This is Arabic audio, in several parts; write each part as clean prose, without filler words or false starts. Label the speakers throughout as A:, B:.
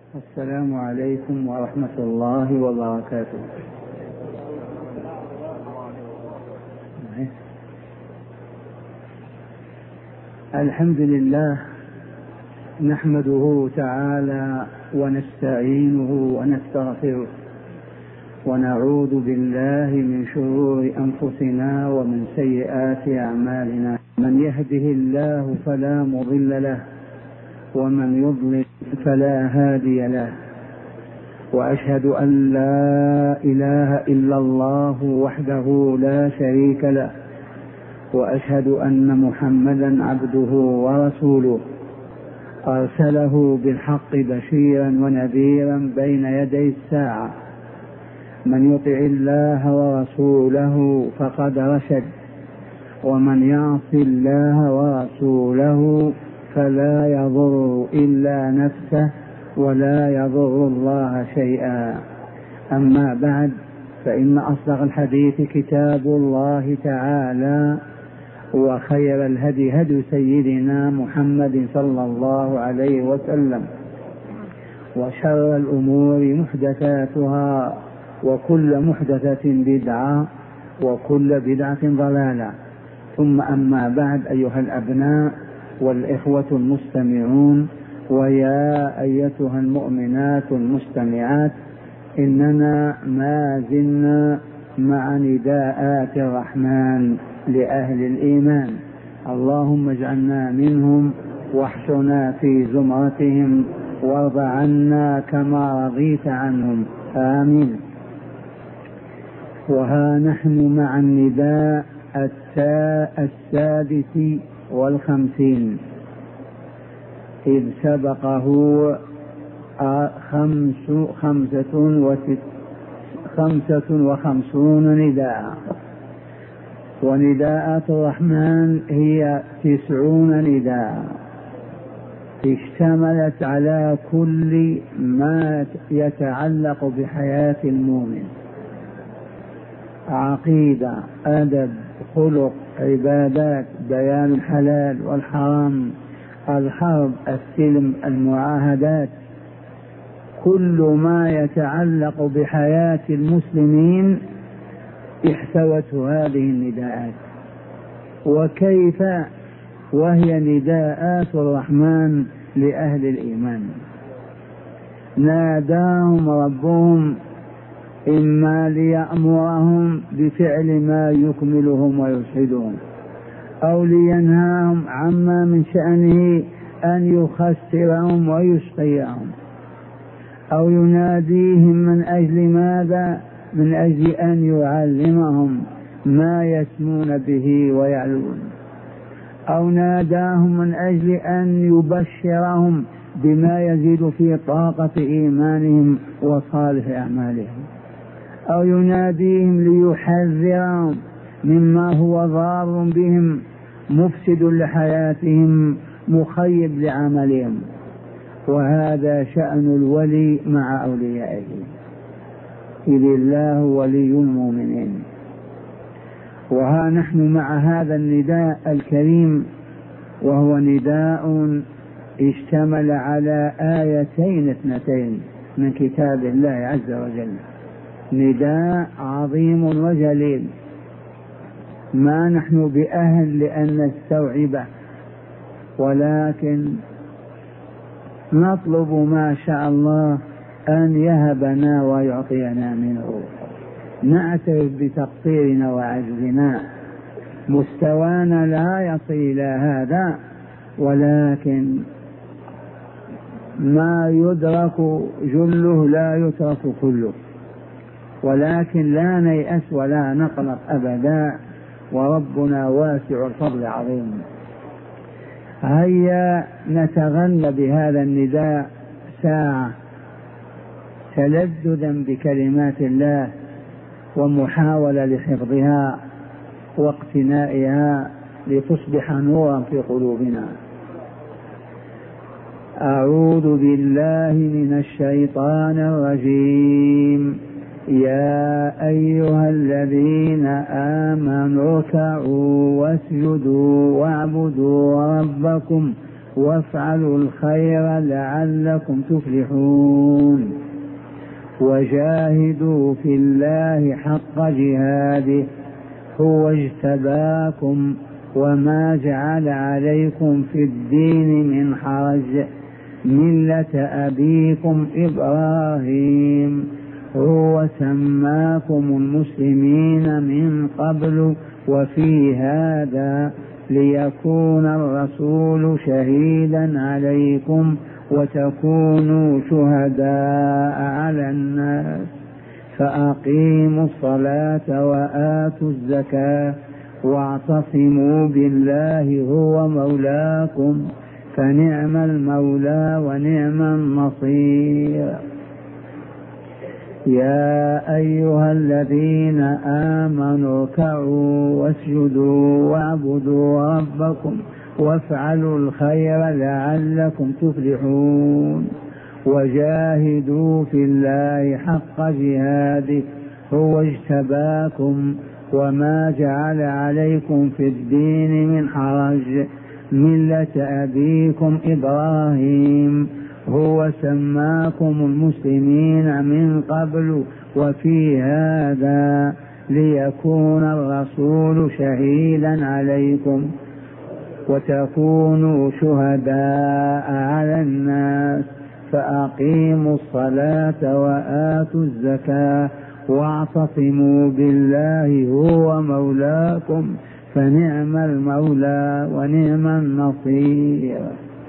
A: السلام عليكم ورحمة الله وبركاته. الحمد لله نحمده تعالى ونستعينه ونستغفره ونعوذ بالله من شرور أنفسنا ومن سيئات أعمالنا، من يهده الله فلا مضل له ومن يضلل فلا هادي له، وأشهد أن لا إله إلا الله وحده لا شريك له، وأشهد أن محمدا عبده ورسوله أرسله بالحق بشيرا ونذيرا بين يدي الساعة. من يطع الله ورسوله فقد رشد، ومن يعص الله ورسوله فلا يضر إلا نفسه ولا يضر الله شيئا. أما بعد، فإن أصدق الحديث كتاب الله تعالى، وخير الهدي هدي سيدنا محمد صلى الله عليه وسلم، وشر الأمور محدثاتها، وكل محدثة بدعة، وكل بدعة ضلالة. ثم أما بعد، أيها الأبناء والإخوة المستمعون، ويا أيتها المؤمنات المستمعات، إننا ما زلنا مع نداءات الرحمن لأهل الإيمان. اللهم اجعلنا منهم واحشرنا في زمرتهم وارض عنا كما رضيت عنهم، آمين. وها نحن مع النداء السادس والخمسين، إذ سبقه 55 نداء، ونداءات الرحمن هي 90 نداء، اشتملت على كل ما يتعلق بحياة المؤمن: عقيدة، أدب، خلق، عبادات، بيان الحلال والحرام، الحرب، السلم، المعاهدات، كل ما يتعلق بحياة المسلمين احتوته هذه النداءات. وكيف وهي نداءات الرحمن لأهل الإيمان. ناداهم ربهم إما ليأمرهم بفعل ما يكملهم ويسعدهم، أو لينهاهم عما من شأنه أن يخسرهم ويشقيهم، أو يناديهم من أجل ماذا؟ من أجل أن يعلمهم ما يسمون به ويعلمون، أو ناداهم من أجل أن يبشرهم بما يزيد في طاقة إيمانهم وصالح أعمالهم، أو يناديهم ليحذرهم مما هو ضار بهم مفسد لحياتهم مخيب لعملهم. وهذا شأن الولي مع أوليائه، إذ الله ولي المؤمنين. وها نحن مع هذا النداء الكريم، وهو نداء اشتمل على آيتين 2 من كتاب الله عز وجل، نداء عظيم وجليل ما نحن بأهل لأن نستوعبه، ولكن نطلب ما شاء الله أن يهبنا ويعطينا منه. نعترف بتقصيرنا وعجزنا، مستوانا لا يصل إلى هذا، ولكن ما يدرك جله لا يترك كله، ولكن لا نيأس ولا نقلق أبدا، وربنا واسع الفضل عظيم. هيا نتغنى بهذا النداء ساعة تلذذا بكلمات الله، ومحاولة لحفظها واقتنائها لتصبح نورا في قلوبنا. أعوذ بالله من الشيطان الرجيم. يا أيها الذين آمنوا اركعوا واسجدوا واعبدوا ربكم وافعلوا الخير لعلكم تفلحون وجاهدوا في الله حق جهاده هو اجتباكم وما جعل عليكم في الدين من حرج ملة أبيكم إبراهيم هو سماكم المسلمين من قبل وفي هذا ليكون الرسول شهيدا عليكم وتكونوا شهداء على الناس فأقيموا الصلاة وآتوا الزكاة واعتصموا بالله هو مولاكم فنعم المولى ونعم النصير يا أيها الذين آمنوا اركعوا واسجدوا واعبدوا ربكم وافعلوا الخير لعلكم تفلحون وجاهدوا في الله حق جهاده هو اجتباكم وما جعل عليكم في الدين من حرج ملة أبيكم إبراهيم هو سماكم المسلمين من قبل وفي هذا ليكون الرسول شهيدا عليكم وتكونوا شهداء على الناس فأقيموا الصلاة وآتوا الزكاة واعتصموا بالله هو مولاكم فنعم المولى ونعم النصير.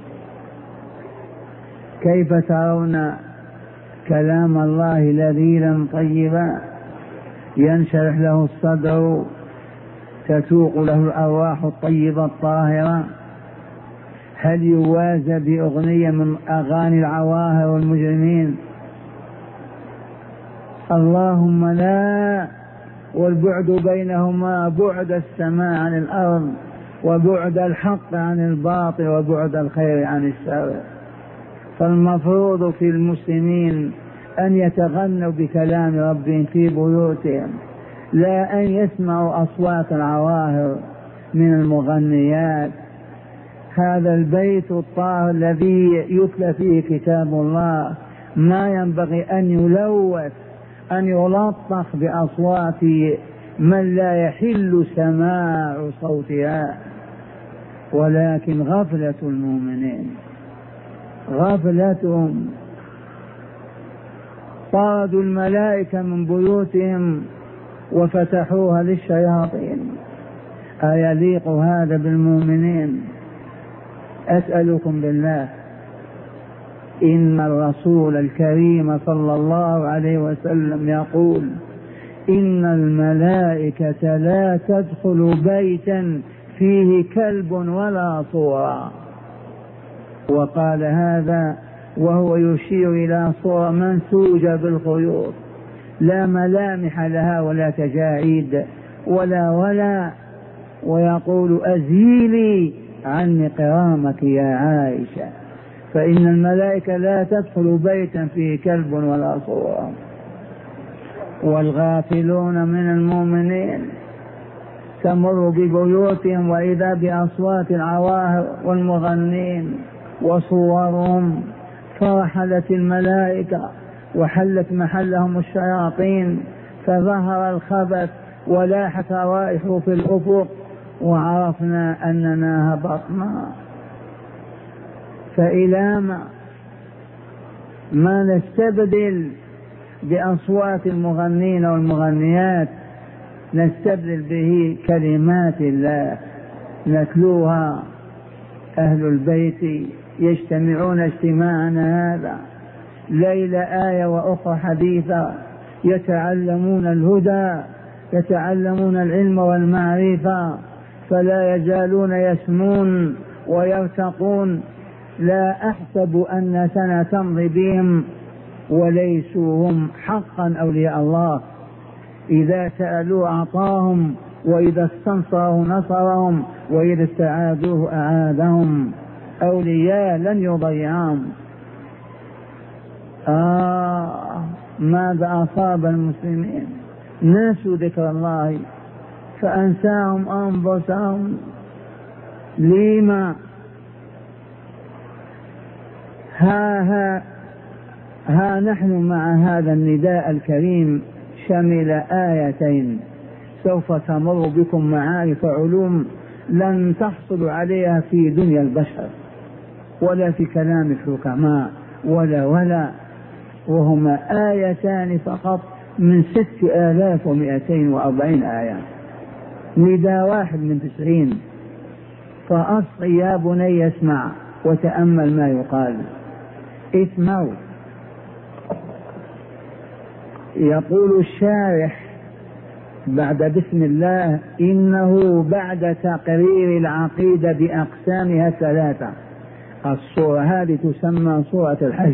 A: كيف ترون كلام الله لذيذا طيبا ينشرح له الصدر تتوق له الأرواح الطيبة الطاهرة؟ هل يوازى بأغنية من أغاني العواهر والمجرمين؟ اللهم لا، والبعد بينهما بعد السماء عن الأرض وبعد الحق عن الباطل وبعد الخير عن الشر. فالمفروض في المسلمين أن يتغنوا بكلام ربهم في بيوتهم، لا أن يسمعوا أصوات العواهر من المغنيات. هذا البيت الطاهر الذي يتلى فيه كتاب الله ما ينبغي أن يلوث، أن يلطخ بأصوات من لا يحل سماع صوتها، ولكن غفلة المؤمنين، غفلتهم. طردوا الملائكة من بيوتهم وفتحوها للشياطين، أيليق هذا بالمؤمنين؟ أسألكم بالله، إن الرسول الكريم صلى الله عليه وسلم يقول إن الملائكة لا تدخل بيتا فيه كلب ولا صورة، وقال هذا وهو يشير إلى صورة منسوجة بالخيوط لا ملامح لها ولا تجاعيد ولا ويقول أزيلي عني كرامك يا عائشة، فإن الملائكة لا تدخل بيتا فيه كلب ولا صورة. والغافلون من المؤمنين تمر ببيوتهم وإذا بأصوات العواهر والمغنين وصورهم، فرحلت الملائكة وحلت محلهم الشياطين، فظهر الخبث ولاحت روائحه في الأفق وعرفنا أننا هبطنا. فإلى ما نستبدل بأصوات المغنين والمغنيات، نستبدل به كلمات الله نتلوها. أهل البيت يجتمعون اجتماعنا هذا ليلة آية وأخرى حديثة، يتعلمون الهدى، يتعلمون العلم والمعرفة، فلا يزالون يسمون ويرتقون. لا أحسب أن سنة تمضي بهم وليسوا هم حقا أولياء الله، إذا سألوا أعطاهم، وإذا استنصروا نصرهم، وإذا استعادوه أعادهم. أولياء لن يضيعهم. ماذا أصاب المسلمين؟ نسوا ذكر الله فأنساهم أنفسهم. لما؟ ها نحن مع هذا النداء الكريم شمل آيتين سوف تمر بكم معارف علوم لن تحصل عليها في دنيا البشر ولا في كلام الحكماء ولا وهما آيتان فقط من 6240 آية، نداء واحد من 90. فأصغ يا بني اسمع وتأمل ما يقال. اسمعوا. يقول الشارح بعد بسم الله: إنه بعد تقرير العقيدة بأقسامها الثلاثة. الصورة هذه تسمى صورة الحج،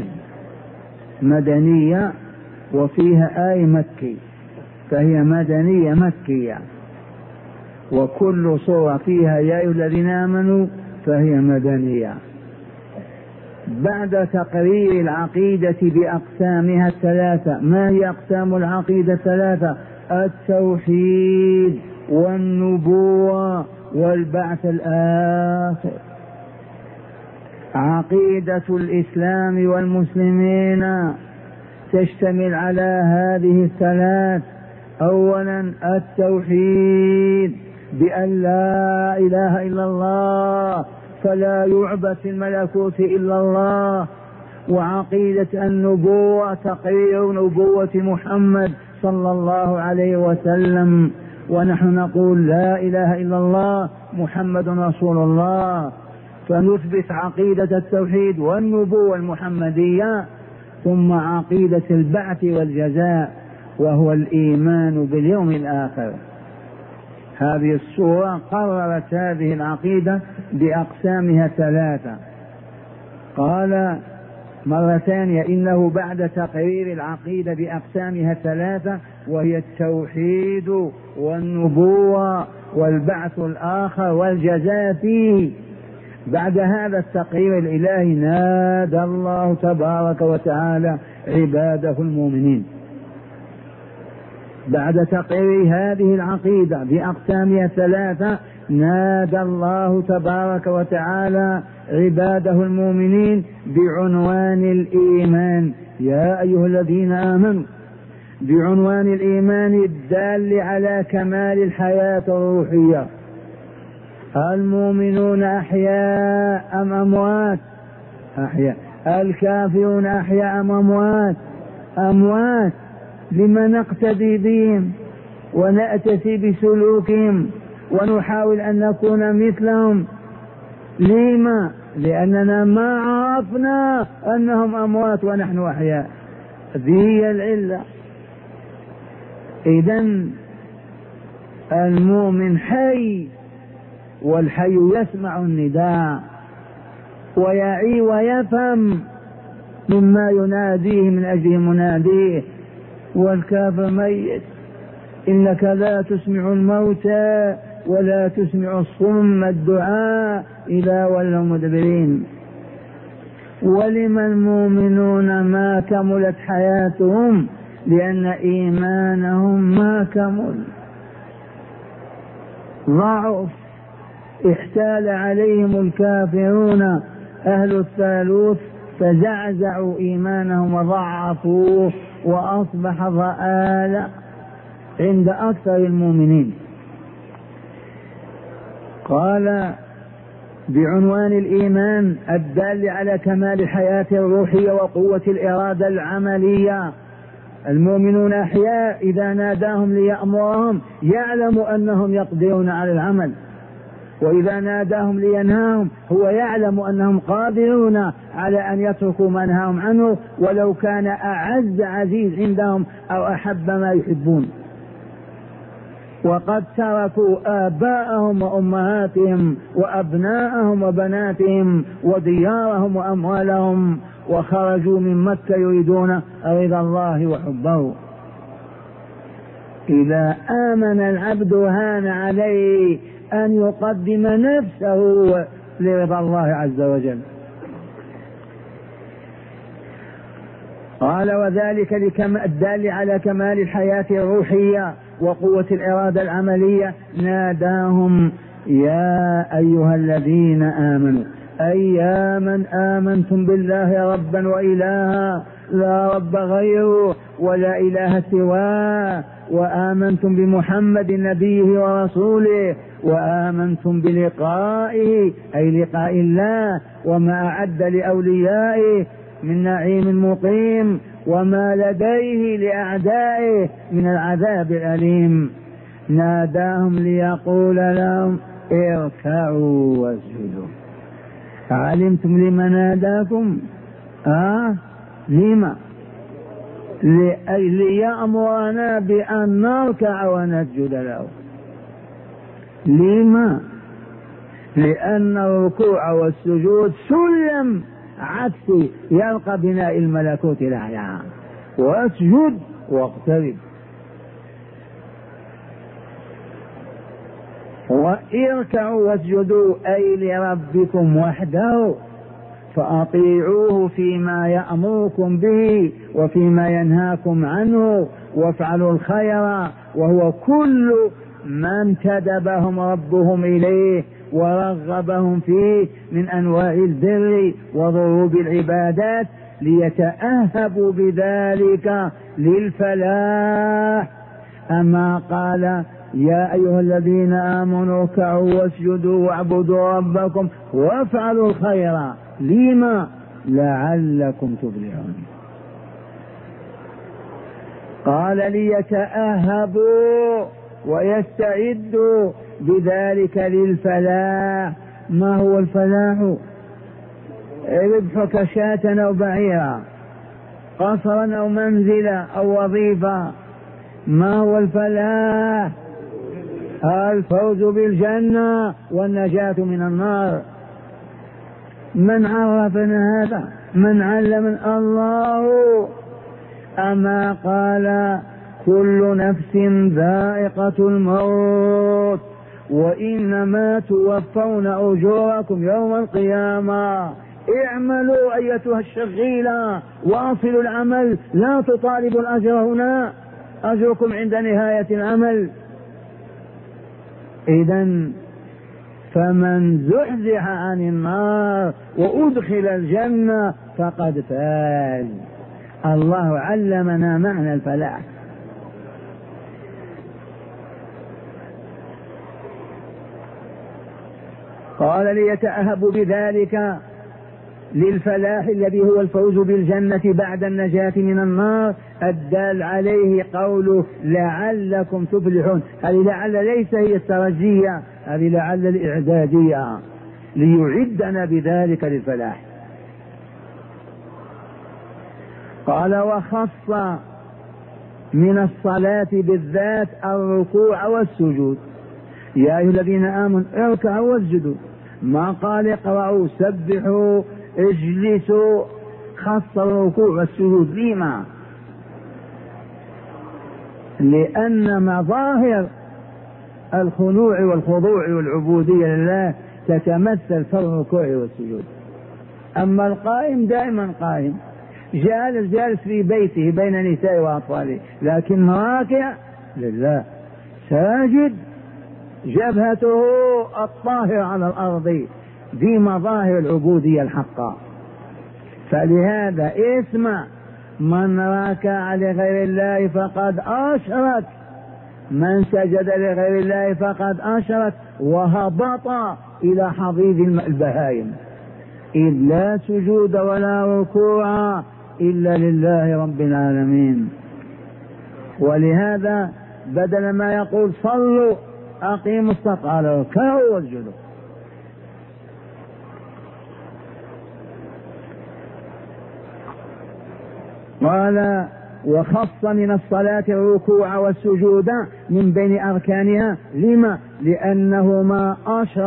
A: مدنية وفيها آية مكي، فهي مدنية مكية، وكل صورة فيها يا أيها الذين آمنوا فهي مدنية. بعد تقرير العقيدة بأقسامها الثلاثة. ما هي أقسام العقيدة الثلاثة؟ التوحيد والنبوة والبعث الآخر. عقيدة الإسلام والمسلمين تشتمل على هذه الثلاث. أولا التوحيد بأن لا إله إلا الله فلا يعبد في الملكوت إلا الله. وعقيدة النبوة تقرير نبوة محمد صلى الله عليه وسلم، ونحن نقول لا إله إلا الله محمد رسول الله، فنثبت عقيدة التوحيد والنبوة المحمدية. ثم عقيدة البعث والجزاء وهو الإيمان باليوم الآخر. هذه السورة قررت هذه العقيدة بأقسامها الثلاثة. قال مرة ثانية: إنه بعد تقرير العقيدة بأقسامها الثلاثة وهي التوحيد والنبوة والبعث الآخر والجزاء فيه. بعد هذا التقرير الإلهي نادى الله تبارك وتعالى عباده المؤمنين. بعد تقرير هذه العقيدة بأقسامها الثلاثة نادى الله تبارك وتعالى عباده المؤمنين بعنوان الإيمان: يا أيها الذين آمنوا، بعنوان الإيمان الدال على كمال الحياة الروحية. المؤمنون أحياء أم أموات؟ أحياء. الكافرون أحياء أم أموات؟ أموات. لما نقتدي بهم ونأتسي بسلوكهم ونحاول أن نكون مثلهم؟ لما؟ لأننا ما عرفنا أنهم أموات ونحن أحياء. هي العلة. إذن المؤمن حي، والحي يسمع النداء ويعي ويفهم مما يناديه من أجل مناديه. والكافر ميت. إنك لا تسمع الموتى ولا تسمع الصم الدعاء إذا ولوا مدبرين. ولما المؤمنون ما كملت حياتهم؟ لأن إيمانهم ما كمل، ضعف. احتال عليهم الكافرون أهل الثالوث فزعزعوا إيمانهم وضعفوه وأصبح ضآلة عند أكثر المؤمنين. قال بعنوان الإيمان الدال على كمال الحياة الروحية وقوة الإرادة العملية. المؤمنون أحياء، إذا ناداهم ليأمرهم يعلم أنهم يقدرون على العمل، وإذا ناداهم لينهاهم هو يعلم أنهم قادرون على أن يتركوا ما نهاهم عنه ولو كان أعز عزيز عندهم أو أحب ما يحبون. وقد تركوا آباءهم وأمهاتهم وأبناءهم وبناتهم وديارهم وأموالهم وخرجوا من مكة يريدون رضا الله وحبه. إذا آمن العبد هان عليه أن يقدم نفسه لرضا الله عز وجل. قال وذلك الدال على كمال الحياة الروحية وقوة الإرادة العملية. ناداهم يا أيها الذين آمنوا. أياما آمنتم بالله ربا وإلها لا رب غيره ولا إله سواه، وآمنتم بمحمد نبيه ورسوله، وآمنتم بلقائه أي لقاء الله وما أعد لأوليائه من نعيم مقيم، وما لديه لأعدائه من العذاب الأليم. ناداهم ليقول لهم اركعوا واسجدوا. علمتم لما ناداكم؟ لما؟ ليأمرنا بأن نركع ونسجد له. لما؟ لأن الركوع والسجود سلم عكسي يلقى بناء الملكوت الأعلى. واسجد واقترب. واركعوا واسجدوا أي لربكم وحده، فأطيعوه فيما يأمركم به وفيما ينهاكم عنه، وافعلوا الخير وهو كل ما انتدبهم ربهم إليه ورغبهم فيه من أنواع البر وضروب العبادات، ليتأهبوا بذلك للفلاح. أما قال يا أيها الذين آمنوا اركعوا واسجدوا واعبدوا ربكم وافعلوا الخير لما لعلكم تفلحون. قال ليتأهبوا ويستعدوا بذلك للفلاح. ما هو الفلاح؟ ربحك شاة أو بعيرا، قصرا أو منزلا أو وظيفة. ما هو الفلاح؟ الفوز بالجنة والنجاة من النار. من عرفنا هذا؟ من علم؟ الله. أما قال كل نفس ذائقة الموت وإنما توفون أجوركم يوم القيامة. اعملوا أيتها الشغيلة واصلوا العمل، لا تطالبوا الأجر هنا، أجركم عند نهاية العمل. إذن فمن زحزح عن النار وأدخل الجنة فقد فاز. الله علمنا معنى الفلاح. قال ليتأهبوا بذلك للفلاح الذي هو الفوز بالجنة بعد النجاة من النار، الدال عليه قوله لعلكم تفلحون. هذه لعل ليس هي الترجية، هذه لعل الإعدادية ليعدنا بذلك للفلاح. قال وخص من الصلاة بالذات الركوع والسجود. يا أيها الذين آمنوا اركعوا واسجدوا، ما قال اقرأوا سبحوا اجلسوا. خص الركوع والسجود. لما؟ لأن مظاهر الخنوع والخضوع والعبودية لله تتمثل في الركوع والسجود. أما القائم دائما قائم، جالس في بيته بين نساء وأطفاله، لكن راكع لله، ساجد جبهته الطاهرة على الأرض، دي مظاهر العبودية الحقة. فلهذا اسمع، من راكع لغير الله فقد أشرك، من سجد لغير الله فقد أشرك وهبط إلى حضيض البهائم. إذ لا سجود ولا ركوع إلا لله رب العالمين. ولهذا بدل ما يقول صلوا أقيموا الصلاة قال اركعوا واسجدوا. قال وخص من الصلاة الركوع والسجود من بين أركانها. لما؟ لأنهما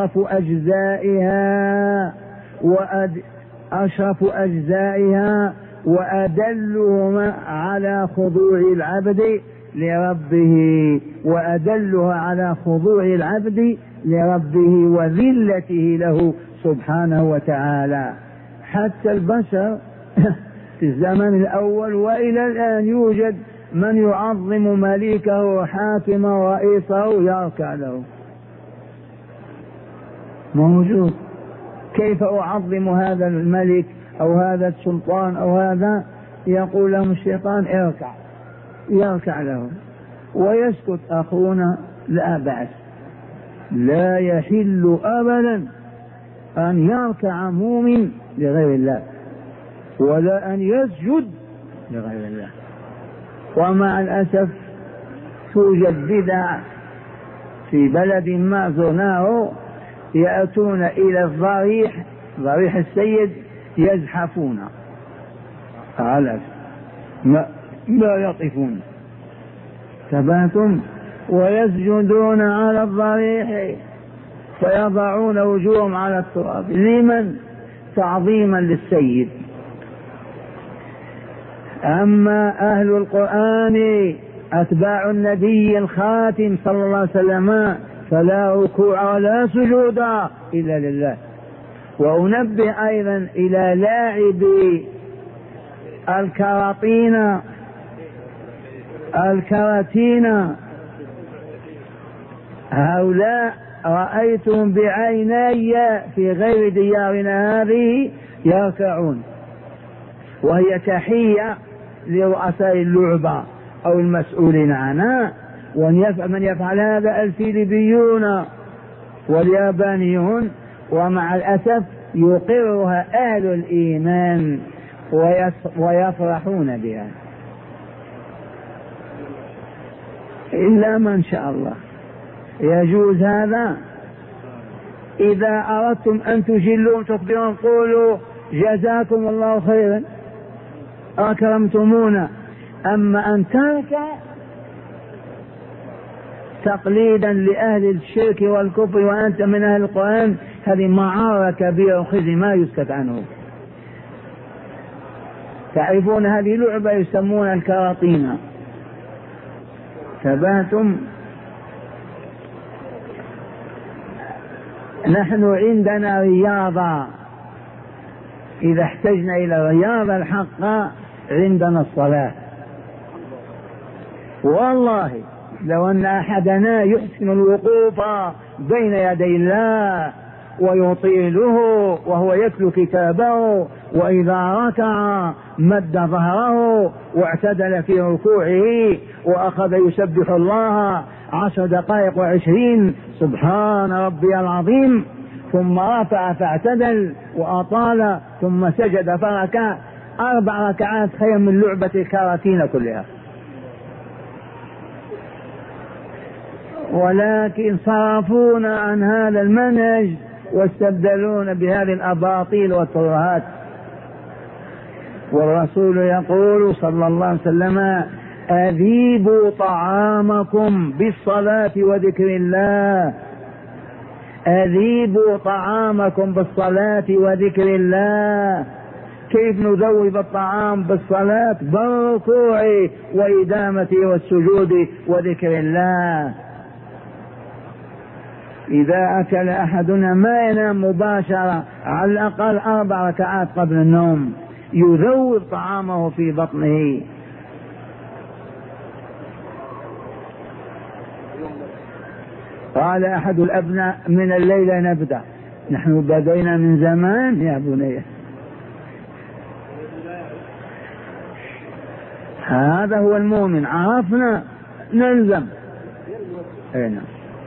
A: أشرف أجزائها وأدلهما على خضوع العبد لربه، وأدلها على خضوع العبد لربه وذلته له سبحانه وتعالى. حتى البشر في الزمن الأول وإلى الآن يوجد من يعظم مليكه وحاكمه ورئيسه يركع له، موجود. كيف أعظم هذا الملك أو هذا السلطان أو هذا؟ يقول لهم الشيطان اركع، يركع لهم ويسكت أخونا لا بأس. لا يحل أبدا أن يركع مؤمن لغير الله ولا أن يسجد لغير الله. ومع الأسف توجد بدع في بلد ما زرناه، يأتون إلى الضريح، ضريح السيد، يزحفون على ما يطفون، تباتم، ويسجدون على الضريح فيضعون وجوههم على التراب. لمن؟ تعظيما للسيد. أما أهل القرآن أتباع النبي الخاتم صلى الله عليه وسلم فلا ركوع ولا سجود إلا لله. وأنبه أيضا إلى لاعب الكراتين، هؤلاء رأيتهم بعيني في غير ديارنا هذه يركعون، وهي تحية لرؤساء اللعبة أو المسؤولين عنها. ومن يفعل هذا الفلبيون واليابانيون، ومع الأسف يقرها أهل الإيمان ويفرحون بها إلا من شاء الله. يجوز هذا؟ إذا أردتم أن تجلوا تخبرون قولوا جزاكم الله خيرا أكرمتمونا. أما أن ترك تقليدا لأهل الشرك والكفر وأنت من أهل القرآن، هذه معارة كبيرة وخزي ما يسكت عنه. تعرفون هذه لعبة يسمونها الكراطين، تباتم. نحن عندنا رياضة، إذا احتجنا إلى الرياضة الحقة عندنا الصلاة. والله لو أن أحدنا يحسن الوقوف بين يدي الله ويطيله وهو يتلو كتابه، وإذا ركع مد ظهره واعتدل في ركوعه وأخذ يسبح الله 10 دقائق و20 سبحان ربي العظيم، ثم رفع فاعتدل وأطال ثم سجد فركع، 4 ركعات خير من لعبة الكراتين كلها. ولكن صرفونا عن هذا المنهج واستبدلون بهذه الأباطيل والترهات. والرسول يقول صلى الله عليه وسلم أذيبوا طعامكم بالصلاة وذكر الله، أذيبوا طعامكم بالصلاة وذكر الله. كيف نذوب الطعام؟ بالصلاة، بالركوع وإدامته والسجود وذكر الله. إذا أكل أحدنا ما ينام مباشرة، على الأقل 4 ركعات قبل النوم، يذوب طعامه في بطنه. قال أحد الأبناء من الليلة نبدأ. نحن بدينا من زمان يا بني. هذا هو المؤمن، عرفنا نلزم. هنا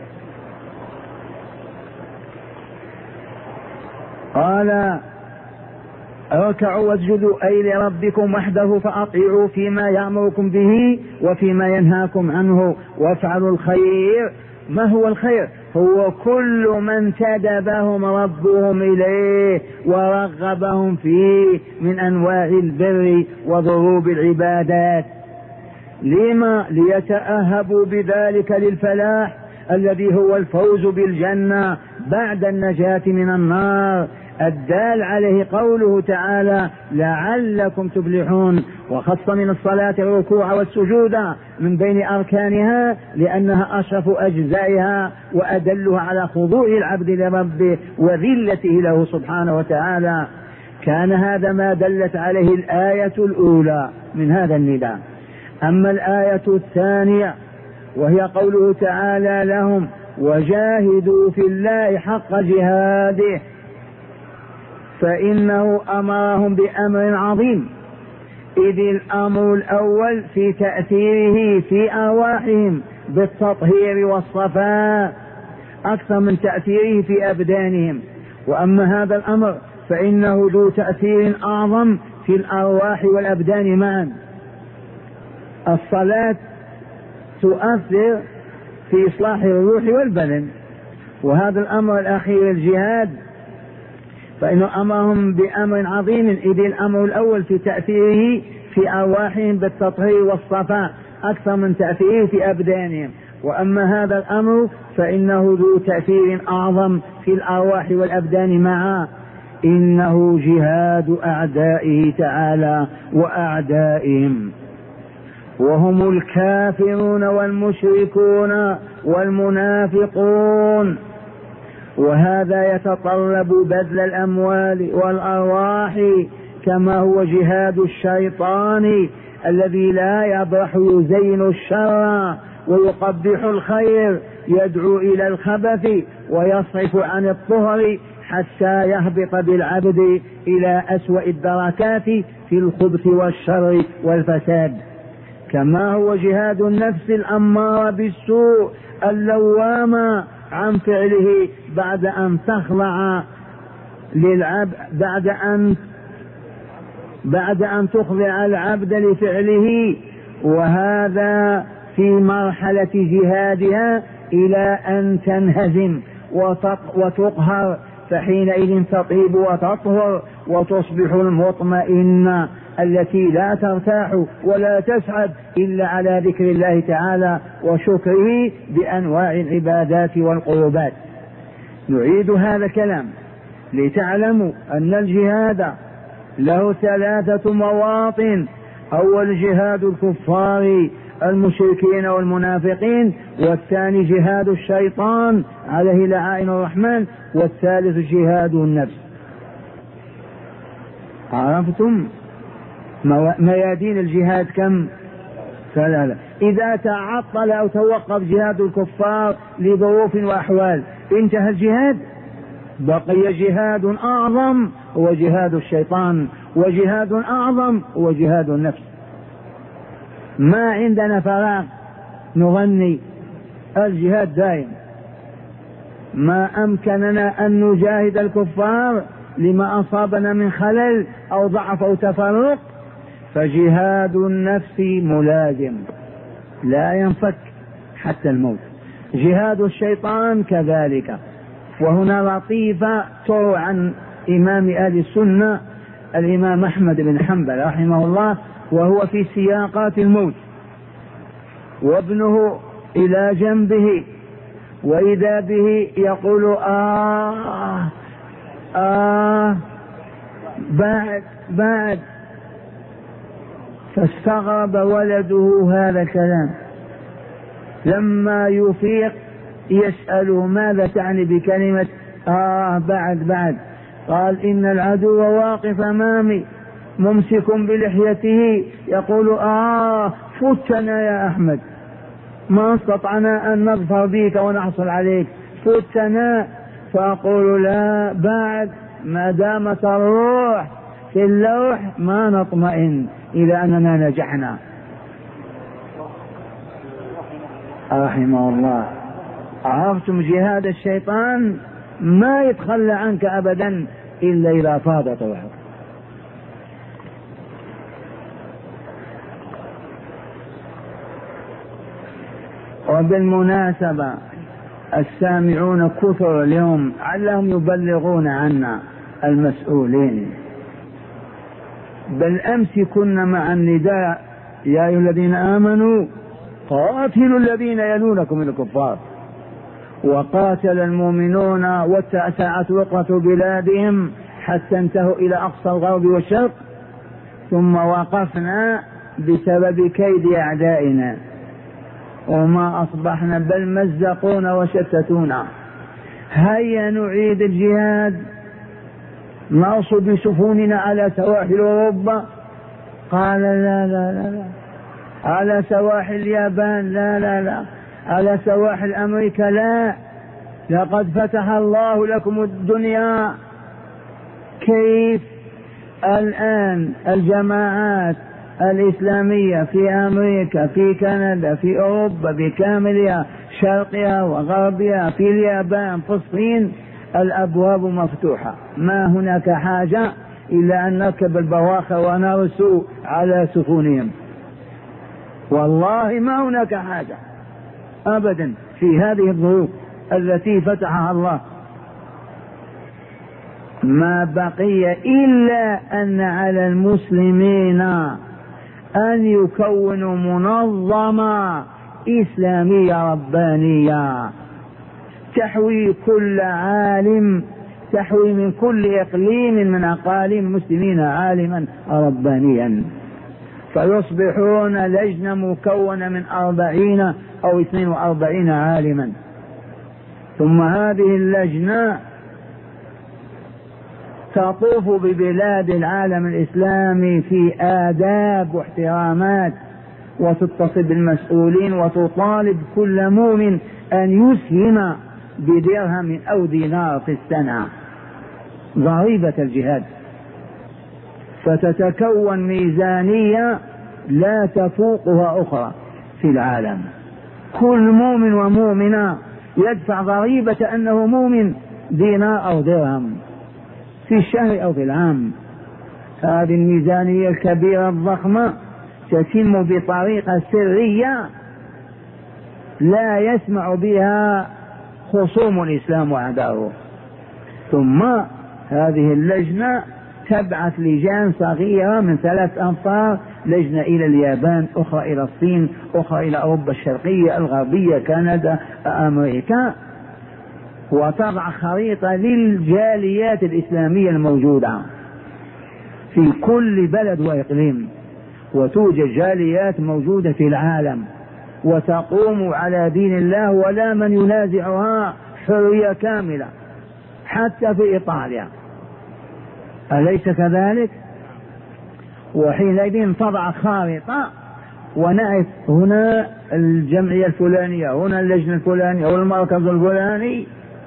A: قال اركعوا واسجدوا أي لربكم وحده فأطيعوا فيما يأمركم به وفيما ينهاكم عنه وافعلوا الخير. ما هو الخير؟ هو كل ما انتدبهم ربهم إليه ورغبهم فيه من أنواع البر وضروب العبادات. لما؟ ليتأهبوا بذلك للفلاح الذي هو الفوز بالجنة بعد النجاة من النار، الدال عليه قوله تعالى لعلكم تفلحون. وخص من الصلاة الركوع والسجود من بين أركانها لأنها أشرف أجزائها وأدلها على خضوع العبد لربه وذلته له سبحانه وتعالى. كان هذا ما دلت عليه الآية الأولى من هذا النداء. أما الآية الثانية وهي قوله تعالى لهم وجاهدوا في الله حق جهاده، فإنه أمرهم بأمر عظيم، إذ الأمر الأول في تأثيره في أرواحهم بالتطهير والصفاء أكثر من تأثيره في أبدانهم. وأما هذا الأمر فإنه ذو تأثير أعظم في الأرواح والأبدان معا. الصلاة تؤثر في إصلاح الروح والبدن، وهذا الأمر الأخير الجهاد فإنه أمرهم بأمر عظيم، إذ الأمر الأول في تأثيره في أرواحهم بالتطهير والصفاء أكثر من تأثيره في أبدانهم. وأما هذا الأمر فإنه ذو تأثير أعظم في الأرواح والأبدان معا، إنه جهاد أعدائه تعالى وأعدائهم، وهم الكافرون والمشركون والمنافقون. وهذا يتطلب بذل الأموال والأرواح، كما هو جهاد الشيطان الذي لا يبرح يزين الشر ويقبح الخير، يدعو إلى الخبث ويصرف عن الطهر حتى يهبط بالعبد إلى أسوأ الدركات في الخبث والشر والفساد. كما هو جهاد النفس الأمارة بالسوء اللوامة عن فعله بعد أن تخضع للعبد، بعد أن تخضع العبد لفعله، وهذا في مرحلة جهادها إلى أن تنهزم وتقهر، فحينئذ تطيب وتطهر وتصبح المطمئنة التي لا ترتاح ولا تسعد إلا على ذكر الله تعالى وشكره بأنواع العبادات والقربات. نعيد هذا الكلام لتعلموا أن الجهاد له 3 مواطن: أول جهاد الكفار المشركين والمنافقين، والثاني جهاد الشيطان عليه لعائن الرحمن، والثالث جهاد النفس. عرفتم ميادين الجهاد كم؟ 3. إذا تعطل أو توقف جهاد الكفار لظروف وأحوال انتهى الجهاد، بقي جهاد أعظم هو جهاد الشيطان، وجهاد أعظم هو جهاد النفس. ما عندنا فراغ نغني، الجهاد دائم. ما أمكننا أن نجاهد الكفار لما أصابنا من خلل أو ضعف أو تفرق، فجهاد النفس ملازم لا ينفك حتى الموت. جهاد الشيطان كذلك. وهنا لطيفة تروى عن إمام أهل السنة الإمام أحمد بن حنبل رحمه الله، وهو في سياقات الموت وابنه إلى جنبه، وإذا به يقول بعد. فاستغرب ولده هذا الكلام، لما يفيق يسأله ماذا تعني بكلمة بعد؟ قال إن العدو واقف أمامي ممسك بلحيته يقول فتنا يا أحمد، ما استطعنا أن نظفر بك ونحصل عليك، فتنا. فأقول لا، بعد ما دامت الروح في اللوح ما نطمئن إلى أننا نجحنا. رحمه الله. عرفتم جهاد الشيطان ما يتخلى عنك أبدا إلا إذا فاضت روحك. وبالمناسبة السامعون كثر اليوم علهم يبلغون عنا المسؤولين. بل أمس كنا مع النداء يا أيها الذين آمنوا قاتلوا الذين يلونكم من الكفار، وقاتل المؤمنون واتسعت رقة بلادهم حتى انتهوا إلى أقصى الغرب والشرق، ثم وقفنا بسبب كيد أعدائنا وما أصبحنا بل مزقونا وشتتونا. هيا نعيد الجهاد، نرصد بسفوننا على سواحل أوروبا. قال لا لا لا لا، على سواحل اليابان لا لا لا، على سواحل أمريكا لا، لقد فتح الله لكم الدنيا كيف الآن الجماعات الإسلامية في أمريكا، في كندا، في أوروبا بكاملها، شرقها وغربها، في اليابان، في الصين، الأبواب مفتوحة، ما هناك حاجة إلا أن نركب البواخر ونرسو على سفنهم. والله ما هناك حاجة أبدا في هذه الظروف التي فتحها الله. ما بقي إلا أن على المسلمين أن يكونوا منظمة إسلامية ربانية تحوي كل عالم، تحوي من كل إقليم من أقاليم المسلمين عالما ربانيا، فيصبحون لجنة مكونة من 40 أو 42 عالما. ثم هذه اللجنة تطوف ببلاد العالم الإسلامي في آداب واحترامات، وتتصل بالمسؤولين وتطالب كل مؤمن أن يسهم بدرهم أو دينار في السنة ضريبة الجهاد، فتتكون ميزانية لا تفوقها أخرى في العالم. كل مؤمن ومؤمنة يدفع ضريبة أنه مؤمن دينار أو درهم في الشهر أو في العام. هذه الميزانية الكبيرة الضخمة تتم بطريقة سرية لا يسمع بها خصوم الإسلام وأعداؤه. ثم هذه اللجنة تبعث لجان صغيرة من 3 أنفار، لجنة إلى اليابان، أخرى إلى الصين، أخرى إلى أوروبا الشرقية، الغربية، كندا، أمريكا، وتضع خريطة للجاليات الإسلامية الموجودة في كل بلد وإقليم. وتوجد جاليات موجودة في العالم وتقوم على دين الله ولا من ينازعها، حرية كاملة، حتى في إيطاليا، أليس كذلك؟ وحينئذ تضع خارطة ونعرف هنا الجمعية الفلانية، هنا اللجنة الفلانية، والمركز الفلاني.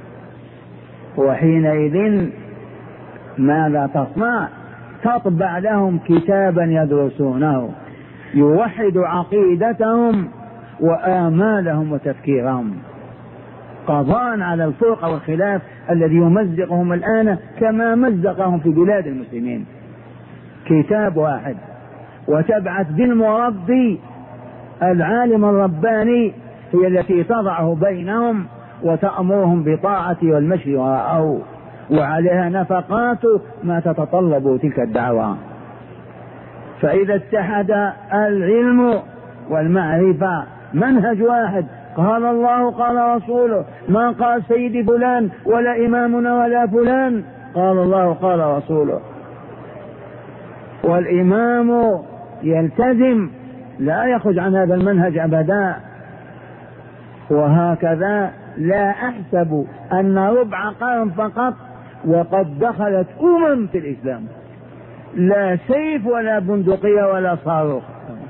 A: وحينئذ ماذا تصنع؟ تطبع لهم كتابا يدرسونه يوحد عقيدتهم وآمالهم وتفكيرهم، قضاء على الفرقة والخلاف الذي يمزقهم الآن كما مزقهم في بلاد المسلمين. كتاب واحد، وتبعث بالمربي العالم الرباني، هي التي تضعه بينهم وتأمرهم بطاعته والمشي وراءه، وعليها نفقات ما تتطلب تلك الدعوة. فإذا اتحد العلم والمعرفة منهج واحد، قال الله قال رسوله، ما قال سيدي فلان ولا إمامنا ولا فلان، قال الله قال رسوله، والإمام يلتزم لا يخرج عن هذا المنهج أبدا. وهكذا لا أحسب أن ربع قرن فقط وقد دخلت في الإسلام، لا سيف ولا بندقية ولا صاروخ.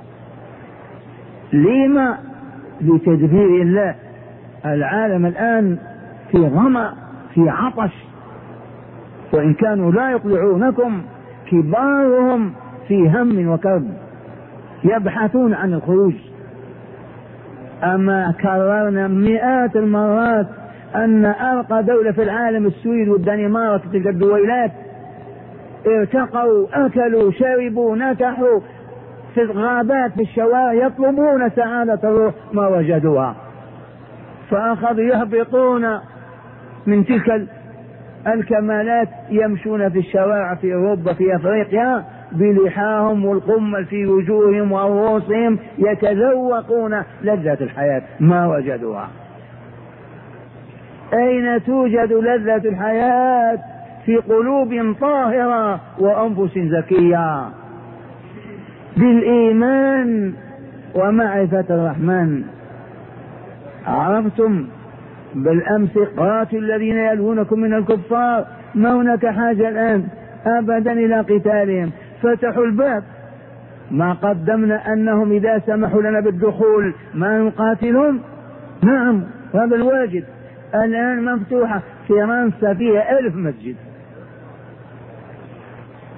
A: لما؟ لتدبير الله. العالم الآن في ظمأ، في عطش، وإن كانوا لا يطلعونكم كبارهم في هم وكرب يبحثون عن الخروج. أما كررنا مئات المرات أن أرقى دولة في العالم السويد والدنمارك، تلك الدويلات، ارتقوا، أكلوا، شربوا، نكحوا في الغابات، في الشوارع، يطلبون سعادة الروح ما وجدوها، فأخذوا يهبطون من تلك الكمالات، يمشون في الشوارع في أوروبا، في أفريقيا، بلحاهم والقمل في وجوههم ورؤوسهم، يتذوقون لذة الحياة ما وجدوها. أين توجد لذة الحياة؟ في قلوب طاهرة وأنفس زكية بالإيمان ومعرفة الرحمن. عرفتم بالأمس قاتلوا الذين يلونكم من الكفار، ما هناك حاجة الآن أبدا إلى قتالهم، فتحوا الباب. ما قدمنا أنهم إذا سمحوا لنا بالدخول ما نقاتلهم؟ نعم، هذا الواجب. الآن مفتوحة فرنسا فيها 1000 مسجد،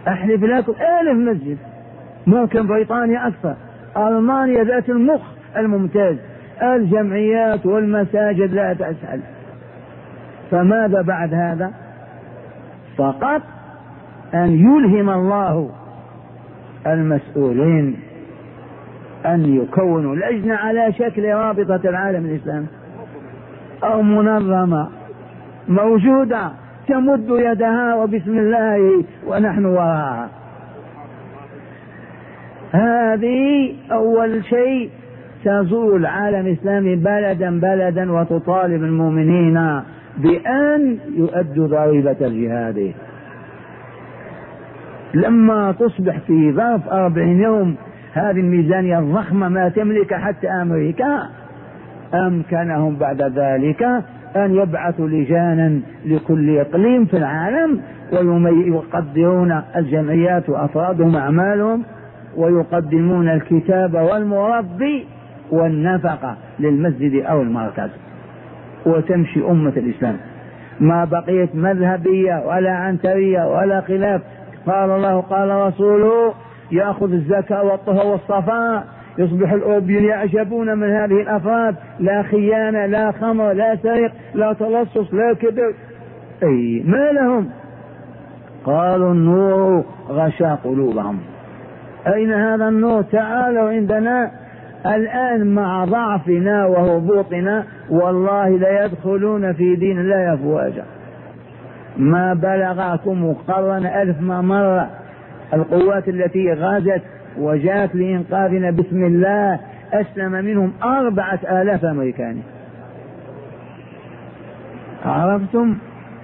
A: أحلف لكم 1000 مسجد، ممكن بريطانيا أكثر، ألمانيا ذات المخ الممتاز، الجمعيات والمساجد لا تسأل. فماذا بعد هذا؟ فقط أن يلهم الله المسؤولين أن يكونوا لجنة على شكل رابطة العالم الإسلامي أو منظمة موجودة تمد يدها وبسم الله ونحن وراءها. هذه أول شيء تزور العالم الإسلامي بلدا بلدا وتطالب المؤمنين بأن يؤدوا ضريبة الجهاد. لما تصبح في ظرف 40 يوم هذه الميزانية الضخمة ما تملك حتى أمريكا، أمكنهم بعد ذلك أن يبعثوا لجانا لكل إقليم في العالم ويقدرون الجمعيات وأفرادهم أعمالهم ويقدمون الكتاب والمربي والنفقة للمسجد أو المركز، وتمشي أمة الإسلام ما بقيت مذهبية ولا عنترية ولا خلاف. قال الله قال رسوله يأخذ الزكاة والطهر والصفاء، يصبح الأوروبيون يعجبون من هذه الأفراد، لا خيانة لا خمر لا سرق لا تلصص لا كبر، أي ما لهم؟ قالوا النور غشى قلوبهم. أين هذا النور؟ تعالوا عندنا الآن مع ضعفنا وهبوطنا والله لا يدخلون في دين الله أفواجا. ما بلغكم مقرن 1000 مرة القوات التي غازت وجاءت لإنقاذنا بسم الله أسلم منهم 4000 أمريكاني. عرفتم؟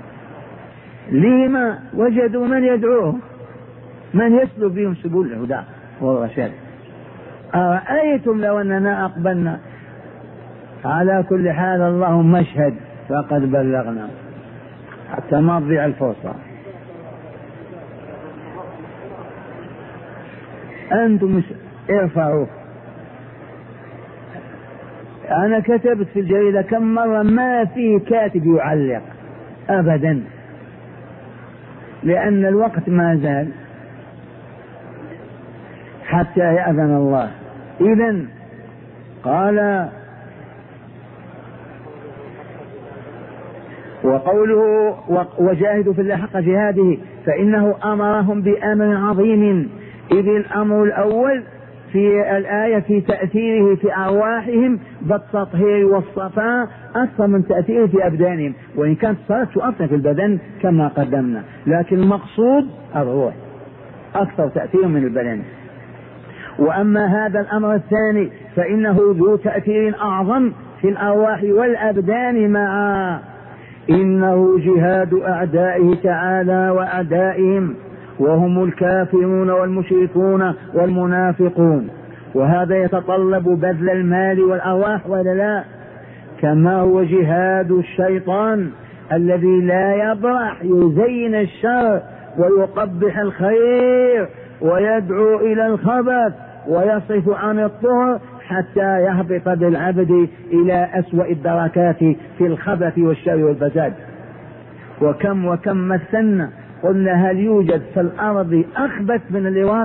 A: لما وجدوا من يدعوهم، من يسلك بهم سبل الهدى والرشاد. أرأيتم لو أننا أقبلنا؟ على كل حال اللهم اشهد فقد بلغنا حتى ما تضيع الفرصة. أنتم ارفعوا. أنا كتبت في الجريدة كم مرة ما في كاتب يعلق أبدا لأن الوقت ما زال حتى يأذن الله. إذن قال وقوله وجاهدوا في الله حق جهاده فإنه أمرهم بأمر عظيم، إذ الأمر الأول في الآية في تأثيره في أرواحهم بالتطهير والصفاء أكثر من تأثيره في أبدانهم، وإن كانت الصلاة تؤثر في البدن كما قدمنا، لكن المقصود الروح أكثر تأثير من البدن. وأما هذا الأمر الثاني فإنه ذو تأثير أعظم في الأرواح والأبدان معا، إنه جهاد أعدائه تعالى وأعدائهم وهم الكافرون والمشركون والمنافقون، وهذا يتطلب بذل المال والأرواح ولا لا؟ كما هو جهاد الشيطان الذي لا يبرح يزين الشر ويقبح الخير ويدعو إلى الخبث ويصرف عن الطهر حتى يهبط بالعبد إلى أسوأ الدركات في الخبث والشر والفساد. وكم مثلنا قلنا هل يوجد في الأرض أخبث من اللواط؟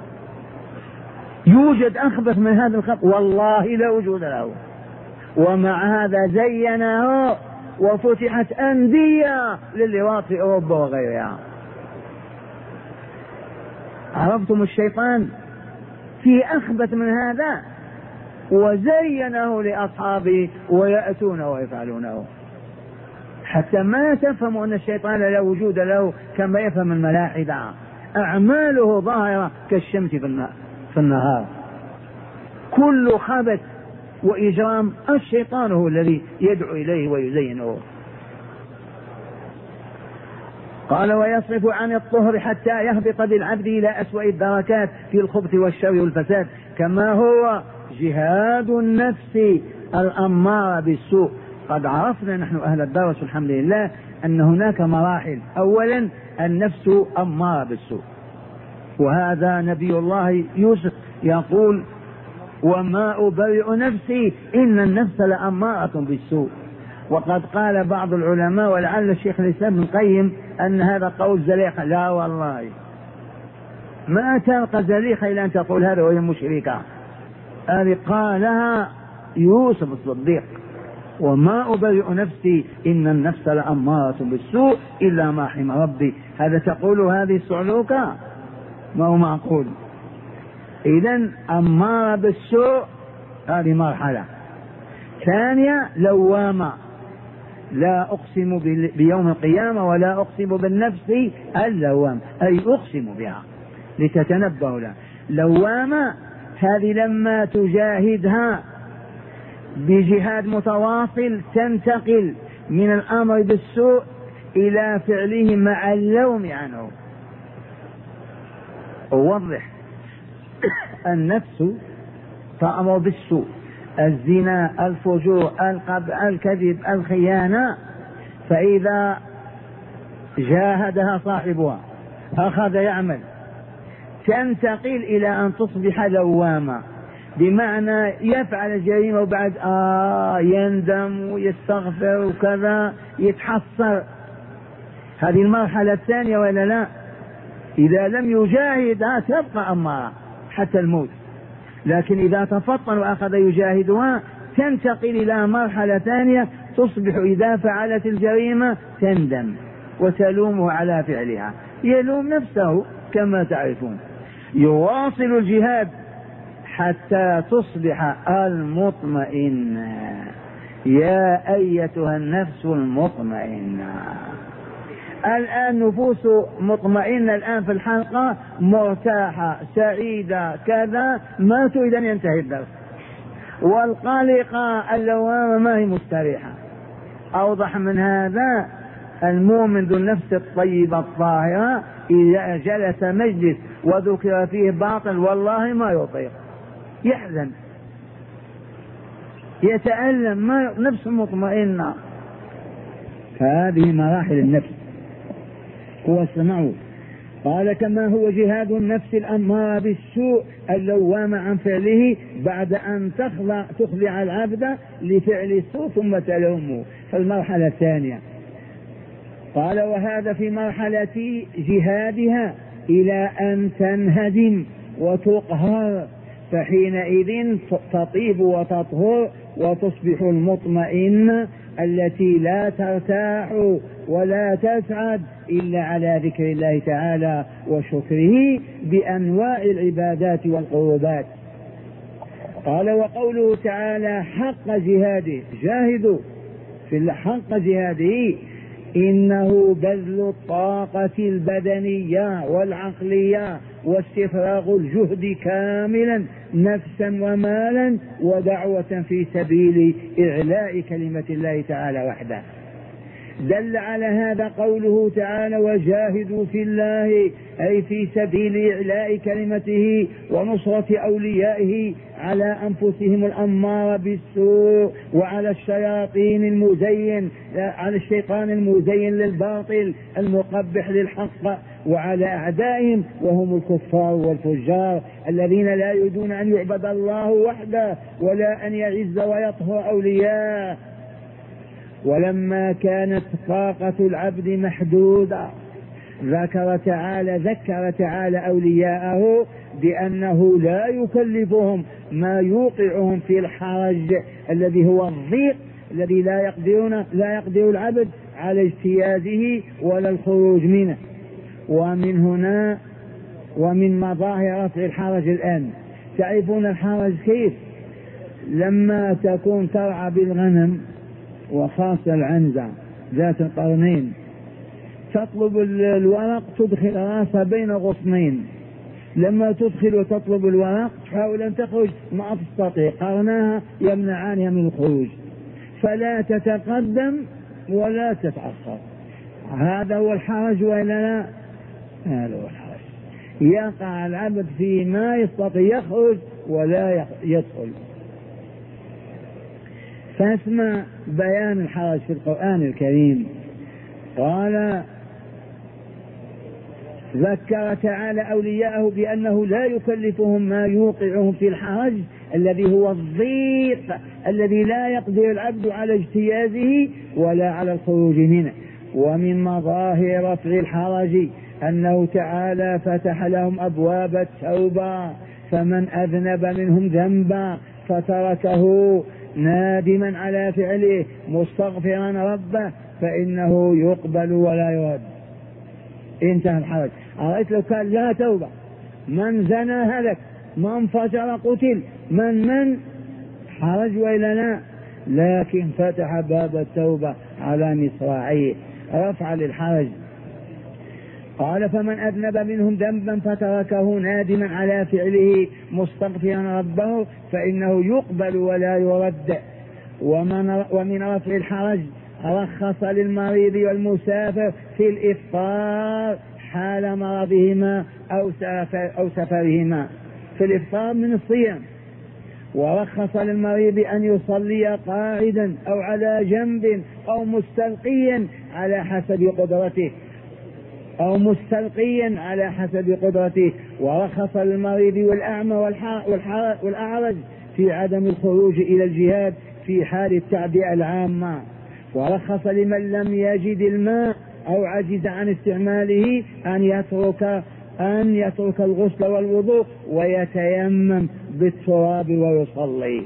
A: يوجد أخبث من هذا الخبث؟ والله لا وجود له. ومع هذا زيناه وفتحت أندية للواط في أوروبا وغيرها. عرفتم الشيطان في أخبث من هذا وزينه لأصحابه ويأتون ويفعلونه، حتى ما تفهموا أن الشيطان لا وجود له كما يفهم الملاحدة. أعماله ظاهرة كالشمس في النهار، كل خبث وإجرام الشيطان هو الذي يدعو إليه ويزينه. قال ويصرف عن الطهر حتى يهبط بالعبد إلى أسوأ الدركات في الخبث والشر والفساد، كما هو جهاد النفس الأمارة بالسوء. قد عرفنا نحن أهل الدرس الحمد لله أن هناك مراحل. أولا النفس أمارة بالسوء، وهذا نبي الله يوسف يقول وما أبرئ نفسي إن النفس لأمارة بالسوء. وقد قال بعض العلماء ولعل الشيخ الإسلام ابن القيم أن هذا قول زليقة، لا والله ما تلقى زليخة إلى أن تقول هذا وهي مشركة. هذه قالها يوسف الصديق: وما أبرئ نفسي إن النفس لأمارة بالسوء إلا ما رحم ربي. هذا تقول هذه الصعلوكة؟ ما هو معقول. إذن أمارة بالسوء هذه مرحلة ثانية. لوامة: لا أقسم بيوم القيامة ولا أقسم بالنفس اللوامة، أي أقسم بها لتتنبه لها. لوامة هذه لما تجاهدها بجهاد متواصل تنتقل من الأمر بالسوء إلى فعله مع اللوم عنه. أوضح: النفس تأمر بالسوء، الزنا، الفجور، الكذب، الخيانة، فإذا جاهدها صاحبها أخذ يعمل تنتقل إلى أن تصبح لوامة، بمعنى يفعل الجريمة وبعد يندم ويستغفر وكذا يتحسر. هذه المرحلة الثانية ولا لا؟ إذا لم يجاهدها تبقى أمارة حتى الموت، لكن إذا تفطن وأخذ يجاهدها تنتقل إلى مرحلة ثانية، تصبح إذا فعلت الجريمة تندم وتلومه على فعلها، يلوم نفسه كما تعرفون. يواصل الجهاد حتى تصبح المطمئنة. يا أيتها النفس المطمئنة. الآن نفوس مطمئنة الآن في الحلقة مرتاحة سعيدة كذا، ما تريد أن ينتهي الدرس. والقلقة اللوامة ما هي مستريحة. أوضح من هذا: المؤمن ذو النفس الطيبة الطاهرة إذا جلس مجلس وذكر فيه باطل والله ما يطيق، يحزن يتألم، ما نفس مطمئنة. فهذه مراحل النفس. هو اسمعوا، قال: كما هو جهاد النفس الأمارة بالسوء اللوامة عن فعله بعد أن تخضع العبد لفعل السوء ثم تلومه. فالمرحلة الثانية قال: وهذا في مرحلة جهادها إلى أن تنهدم وتقهر، فحينئذ تطيب وتطهر وتصبح المطمئنة التي لا ترتاح ولا تسعد إلا على ذكر الله تعالى وشكره بأنواع العبادات والقربات. قال: وقوله تعالى: حق جهاده، جاهدوا في حق جهاده، إنه بذل الطاقة البدنية والعقلية واستفراغ الجهد كاملا نفسا ومالا ودعوة في سبيل إعلاء كلمة الله تعالى وحده. دل على هذا قوله تعالى: وجاهدوا في الله، أي في سبيل إعلاء كلمته ونصرة أوليائه على أنفسهم الأمارة بالسوء وعلى الشياطين المزين، على الشيطان المزين للباطل المقبح للحق، وعلى أعدائهم وهم الكفار والفجار الذين لا يريدون أن يعبد الله وحده ولا أن يعز ويطهر أولياءه. ولما كانت طاقة العبد محدودة ذكر تعالى أولياءه بأنه لا يكلفهم ما يوقعهم في الحرج الذي هو الضيق الذي لا يقدر العبد على اجتيازه ولا الخروج منه. ومن هنا ومن مظاهر رفع الحرج الآن، تعرفون الحرج كيف؟ لما تكون ترعى بالغنم وخاصة العنزة ذات القرنين، تطلب الورق تدخل راسها بين غصنين، لما تدخل وتطلب الورق تحاول أن تخرج ما تستطيع، قرناها يمنعانها من الخروج، فلا تتقدم ولا تتأخر. هذا هو الحرج ولا لا؟ هذا هو الحرج. يقع العبد في ما يستطيع يخرج ولا يدخل. فاسمع بيان الحرج في القرآن الكريم. قال: ذكر تعالى أولياءه بأنه لا يكلفهم ما يوقعهم في الحرج الذي هو الضيق الذي لا يقدر العبد على اجتيازه ولا على الخروج منه. ومن مظاهر رفع الحرج أنه تعالى فتح لهم أبواب التوبة، فمن أذنب منهم ذنبا فتركه نادما على فعله مستغفرا ربه فإنه يقبل ولا يرد. انتهى الحرج. أرأيت لو كان لا توبة، من زنى هلك، من فجر قتل، من حرج ويلنا، لكن فتح باب التوبة على مصراعيه رفع للحرج. قال فمن أذنب منهم ذنبا فتركه نادما على فعله مستغفرا ربه فإنه يقبل ولا يرد. ومن رفع الحرج رخص للمريض والمسافر في الإفطار حال مرضهما أو سفرهما، في الإفطار من الصيام، ورخص للمريض أن يصلي قاعدا أو على جنب أو مستلقيا على حسب قدرته ورخص للمريض والأعمى والأعرج في عدم الخروج إلى الجهاد في حال التعبئة العامة، ورخص لمن لم يجد الماء أو عجز عن استعماله أن يترك الغسل والوضوء ويتيمم بالتراب ويصلي.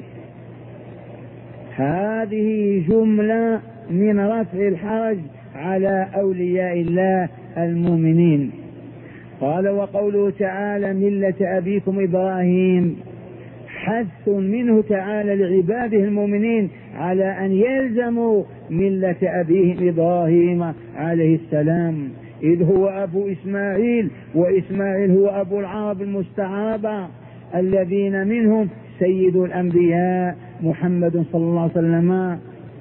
A: هذه جملة من رفع الحرج على أولياء الله المؤمنين. قال وقوله تعالى ملة أبيكم إبراهيم، حث منه تعالى لعباده المؤمنين على أن يلزموا ملة أبيهم إبراهيم عليه السلام، إذ هو أبو إسماعيل، وإسماعيل هو أبو العرب المستعربة الذين منهم سيد الأنبياء محمد صلى الله عليه وسلم.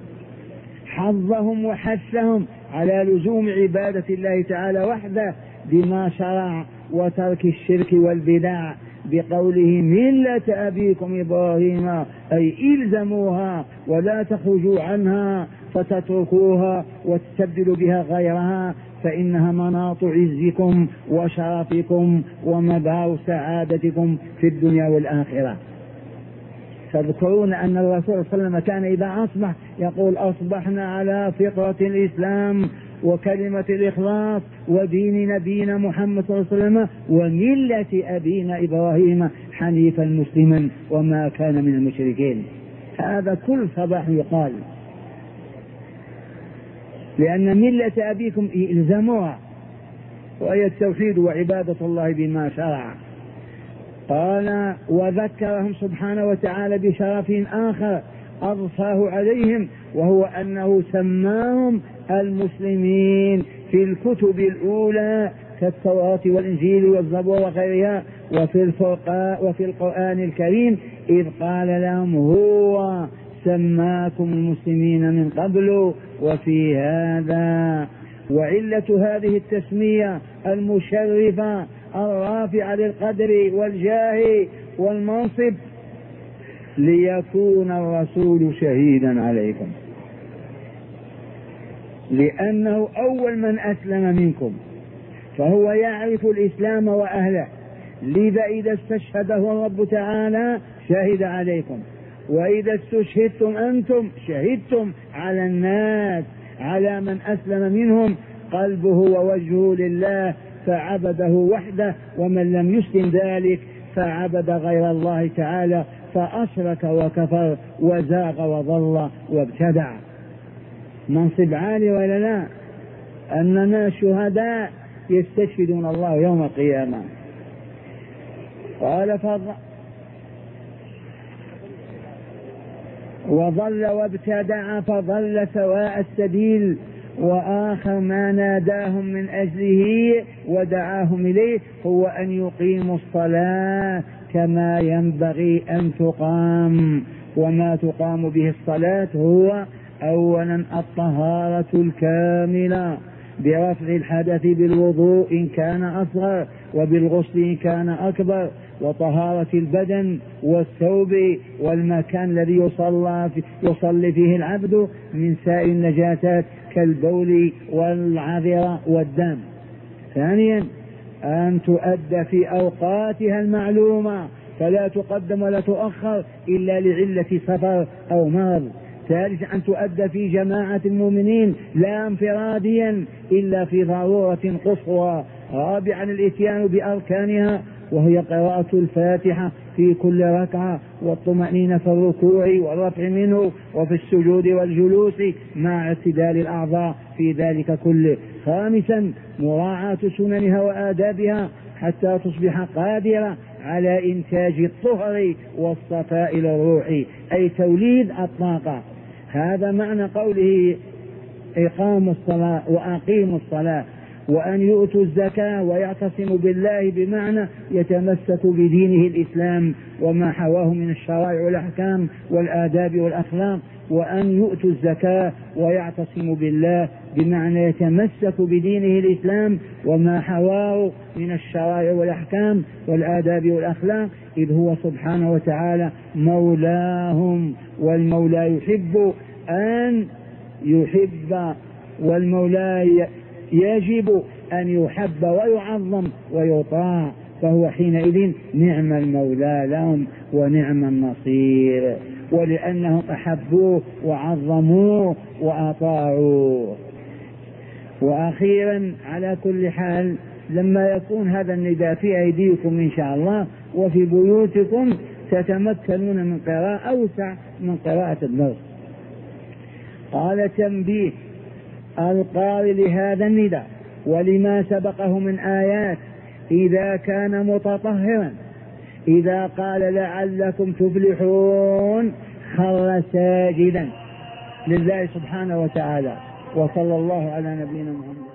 A: حظهم وحثهم على لزوم عبادة الله تعالى وحده بما شرع وترك الشرك والبدع بقوله ملة أبيكم إبراهيم، أي إلزموها ولا تخرجوا عنها فتتركوها وتستبدلوا بها غيرها، فإنها مناط عزكم وشرفكم ومدار سعادتكم في الدنيا والآخرة. تذكرون أن الرسول صلى الله عليه وسلم كان إذا أصبح يقول أصبحنا على فطرة الإسلام وكلمة الإخلاص ودين نبينا محمد صلى الله عليه وسلم وملة أبينا إبراهيم حنيفا مسلما وما كان من المشركين. هذا كل صباح يقال، لأن ملة أبيكم إلزموها وهي التوحيد وعبادة الله بما شرع. قال وذكرهم سبحانه وتعالى بشرف آخر أضفاه عليهم، وهو أنه سماهم المسلمين في الكتب الأولى كالتوراة والإنجيل والزبور وغيرها، وفي القرآن الكريم إذ قال لهم هو سماكم المسلمين من قبل وفي هذا. وعلة هذه التسمية المشرفة الرافعة للقدر والجاه والمنصب ليكون الرسول شهيدا عليكم، لأنه أول من أسلم منكم فهو يعرف الإسلام وأهله، لذا إذا استشهده الرب تعالى شهد عليكم، وإذا استشهدتم أنتم شهدتم على الناس، على من أسلم منهم قلبه ووجهه لله فعبده وحده، ومن لم يسلم ذلك فعبد غير الله تعالى فأشرك وكفر وزاغ وضل وابتدع. منصب عالي ولا لا؟ أننا شهداء يستشهدون الله يوم القيامة. قال وضل وابتدع فضل سواء السبيل، وآخر ما ناداهم من أجله ودعاهم إليه هو أن يقيموا الصلاة كما ينبغي أن تقام. وما تقام به الصلاة هو أولا الطهارة الكاملة برفع الحدث بالوضوء إن كان أصغر وبالغسل إن كان أكبر، وطهارة البدن والثوب والمكان الذي يصلي فيه العبد من سائر النجاسات كالبول والعذرة والدم. ثانيا أن تؤدى في أوقاتها المعلومة فلا تقدم ولا تؤخر إلا لعلة سفر أو مرض. ثالثا أن تؤدى في جماعة المؤمنين لا انفراديا إلا في ضرورة قصوى رابعا الإتيان بأركانها، وهي قراءة الفاتحة في كل ركعة، والطمأنينة في الركوع والرفع منه، وفي السجود والجلوس مع اعتدال الأعضاء في ذلك كله. خامسا مراعاة سننها وآدابها حتى تصبح قادرة على إنتاج الطهر والصفاء للروح، أي توليد الطاقة. هذا معنى قوله إقاموا الصلاة وأقيموا الصلاة. وأن يؤتوا الزكاة ويعتصموا بالله، بمعنى يتمسك بدينه الإسلام وما حواه من الشرائع والأحكام والآداب والأخلاق. وأن يؤتوا الزكاة ويعتصموا بالله بمعنى يتمسك بدينه الإسلام وما حواه من الشرائع والأحكام والآداب والأخلاق، إذ هو سبحانه وتعالى مولاهم، والمولى يحب أن يحب، والمولى يجب أن يحب ويعظم ويطاع، فهو حينئذ نعم المولى لهم ونعم النصير، ولأنهم أحبوه وعظموه وأطاعوه. وأخيرا على كل حال، لما يكون هذا النداء في أيديكم إن شاء الله وفي بيوتكم تتمكنون من قراءة أوسع من قراءة الدرس. قال تنبيه القارئ لهذا النداء ولما سبقه من آيات: إذا كان متطهرا، إذا قال لعلكم تفلحون خر ساجدا لله سبحانه وتعالى. وصلى الله على نبينا محمد.